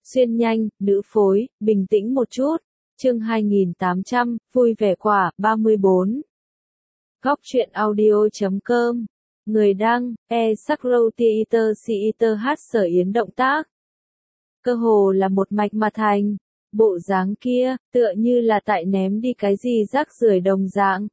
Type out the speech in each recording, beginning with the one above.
xuyên nhanh, nữ phối, bình tĩnh một chút. Chương 2800, vui vẻ quả, 34. Góc truyện audio.com. Người đăng, Sakrotheater Sở Yến động tác. Cơ hồ là một mạch mà thành. Bộ dáng kia, tựa như là tại ném đi cái gì rác rưởi đồng dạng.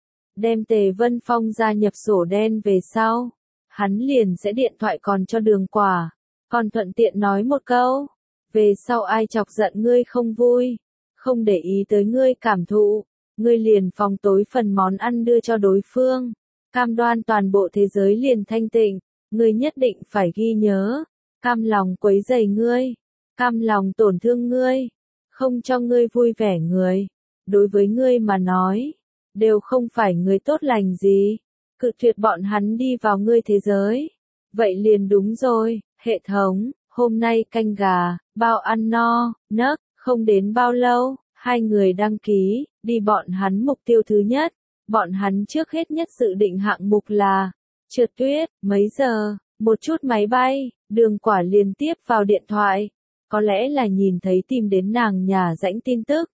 Đem Tề Vân Phong gia nhập sổ đen về sau. Hắn liền sẽ điện thoại còn cho Đường Quả. Còn thuận tiện nói một câu. Về sau ai chọc giận ngươi không vui. Không để ý tới ngươi cảm thụ. Ngươi liền phòng tối phần món ăn đưa cho đối phương. Cam đoan toàn bộ thế giới liền thanh tịnh. Ngươi nhất định phải ghi nhớ. Cam lòng quấy rầy ngươi. Cam lòng tổn thương ngươi. Không cho ngươi vui vẻ người. Đối với ngươi mà nói. Đều không phải người tốt lành gì. Cự tuyệt bọn hắn đi vào ngươi thế giới. Vậy liền đúng rồi, hệ thống, hôm nay canh gà, bao ăn no, nấc, không đến bao lâu, 2 người đăng ký, đi bọn hắn mục tiêu thứ nhất. Bọn hắn trước hết nhất dự định hạng mục là trượt tuyết, mấy giờ, một chút máy bay, Đường Quả liên tiếp vào điện thoại. Có lẽ là nhìn thấy tìm đến nàng nhà rãnh tin tức.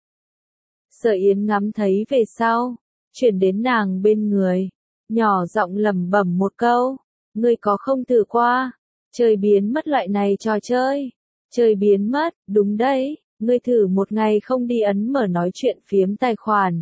Sở Yến ngắm thấy về sau, chuyển đến nàng bên người, nhỏ giọng lẩm bẩm một câu, ngươi có không thử qua, chơi biến mất loại này trò chơi, chơi biến mất, đúng đấy, ngươi thử một ngày không đi ấn mở nói chuyện phiếm tài khoản.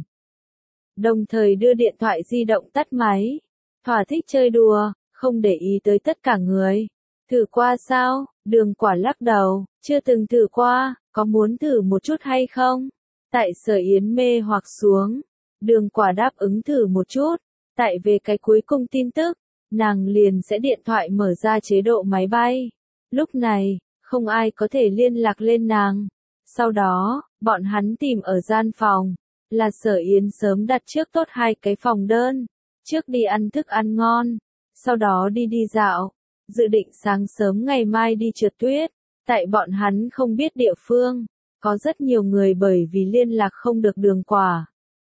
Đồng thời đưa điện thoại di động tắt máy, thỏa thích chơi đùa, không để ý tới tất cả người. Thử qua sao? Đường Quả lắc đầu, chưa từng thử qua, có muốn thử một chút hay không? Tại Sở Yến mê hoặc xuống, Đường Quả đáp ứng thử một chút, tại về cái cuối cùng tin tức, nàng liền sẽ điện thoại mở ra chế độ máy bay. Lúc này, không ai có thể liên lạc lên nàng. Sau đó, bọn hắn tìm ở gian phòng, là Sở Yến sớm đặt trước tốt 2 cái phòng đơn, trước đi ăn thức ăn ngon, sau đó đi dạo, dự định sáng sớm ngày mai đi trượt tuyết. Tại bọn hắn không biết địa phương, có rất nhiều người bởi vì liên lạc không được Đường Quả.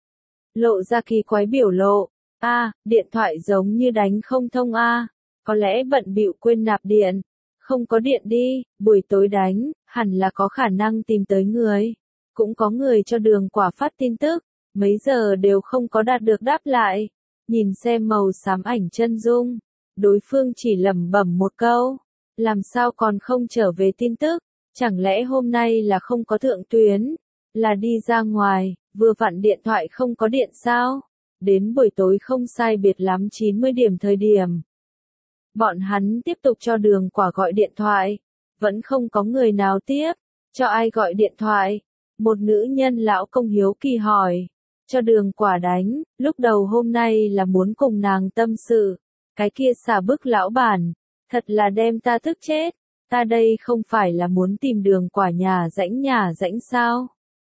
Lộ ra kỳ quái biểu lộ, điện thoại giống như đánh không thông có lẽ bận bịu quên nạp điện, không có điện đi, buổi tối đánh, hẳn là có khả năng tìm tới người. Cũng có người cho Đường Quả phát tin tức, mấy giờ đều không có đạt được đáp lại. Nhìn xem màu xám ảnh chân dung, đối phương chỉ lẩm bẩm một câu, làm sao còn không trở về tin tức, chẳng lẽ hôm nay là không có thượng tuyến, là đi ra ngoài, vừa vặn điện thoại không có điện sao? Đến buổi tối không sai biệt lắm 90 điểm thời điểm. Bọn hắn tiếp tục cho Đường Quả gọi điện thoại, vẫn không có người nào tiếp, cho ai gọi điện thoại? Một nữ nhân lão công hiếu kỳ hỏi, cho Đường Quả đánh, lúc đầu hôm nay là muốn cùng nàng tâm sự, cái kia xả bức lão bản, thật là đem ta tức chết, ta đây không phải là muốn tìm Đường Quả nhà rãnh sao?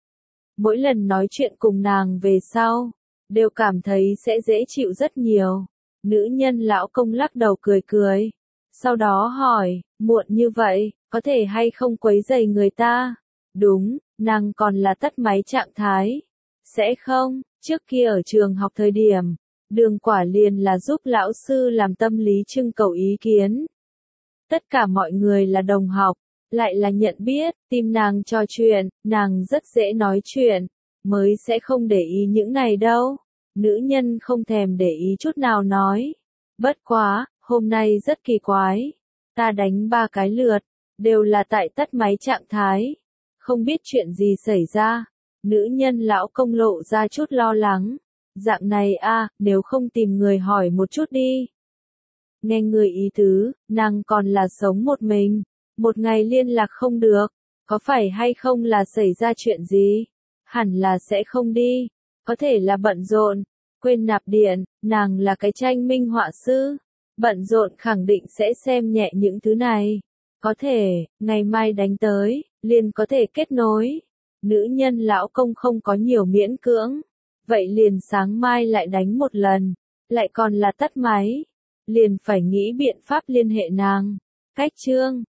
Mỗi lần nói chuyện cùng nàng về sau, đều cảm thấy sẽ dễ chịu rất nhiều. Nữ nhân lão công lắc đầu cười. Sau đó hỏi, muộn như vậy, có thể hay không quấy rầy người ta? Đúng, nàng còn là tắt máy trạng thái. Sẽ không, trước kia ở trường học thời điểm, Đường Quả liền là giúp lão sư làm tâm lý trưng cầu ý kiến. Tất cả mọi người là đồng học, lại là nhận biết, tìm nàng trò chuyện, nàng rất dễ nói chuyện, mới sẽ không để ý những này đâu. Nữ nhân không thèm để ý chút nào nói. Bất quá, hôm nay rất kỳ quái. Ta đánh 3 cái lượt, đều là tại tắt máy trạng thái. Không biết chuyện gì xảy ra. Nữ nhân lão công lộ ra chút lo lắng. Dạng này nếu không tìm người hỏi một chút đi. Nghe người ý tứ, nàng còn là sống một mình. Một ngày liên lạc không được. Có phải hay không là xảy ra chuyện gì? Hẳn là sẽ không đi. Có thể là bận rộn, quên nạp điện, nàng là cái tranh minh họa sư. Bận rộn khẳng định sẽ xem nhẹ những thứ này. Có thể, ngày mai đánh tới, liền có thể kết nối. Nữ nhân lão công không có nhiều miễn cưỡng. Vậy liền sáng mai lại đánh một lần, lại còn là tắt máy. Liền phải nghĩ biện pháp liên hệ nàng. Cách chương